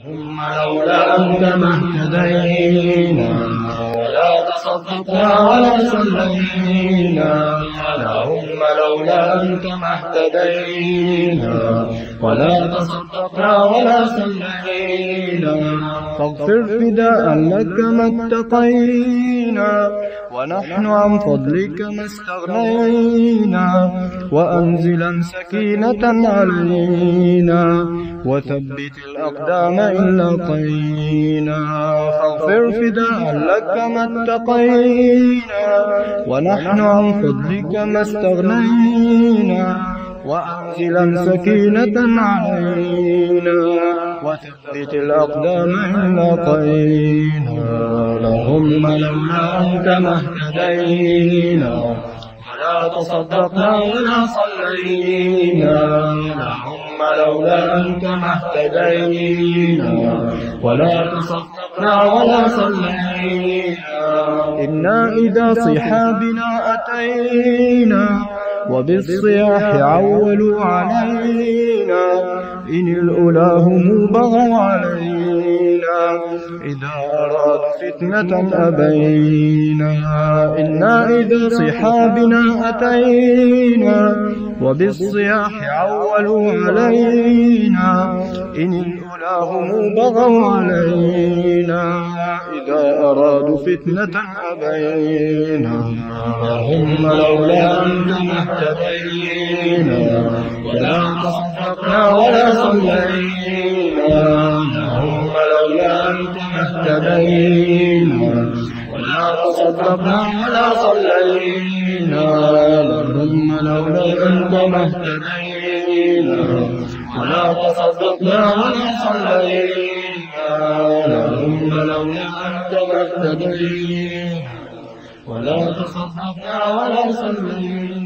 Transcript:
ثم لولا أنت ما اهتدينا ولا تصدقنا ولا صلينا. اللهم لولا أنت ما اهتدينا ولا تصدقنا ولا صلينا. فاغفر فداء لك ما اتقينا ونحن عن فضلك ما استغنينا. وأنزلا سكينة علينا وثبت الأقدام إن لقينا. فاغفر فداء لك ما اتقينا ونحن عن فضلك ما استغنينا. وأنزلا سكينة علينا وثبت الأقدام إن لقينا. اللهم لولا أنت ما اهتدينا ولا تصدقنا ولا صلينا. اللهم لولا أنت ما اهتدينا ولا تصدقنا ولا صلينا. إنا إذا صحابنا أتينا وبالصياح عولوا علينا. إن الأولى هم بغوا علينا إذا أرادوا فتنة أبينا. إنا إذا صحابنا أتينا وبالصياح عولوا علينا. إن الأولى هم بغوا علينا إذا أرادوا فتنة أبينا. اللهم لولا أنت ما اهتدينا ولا تصدقنا ولا صلينا. اللهم لولا أنت ما اهتدينا ولا تصدقنا ولا صلينا. اللهم لولا أنت ما اهتدينا ولا تصدقنا ولا صلينا. اللهم لولا أنت ما اهتدينا ولا تصدقنا ولا صلينا.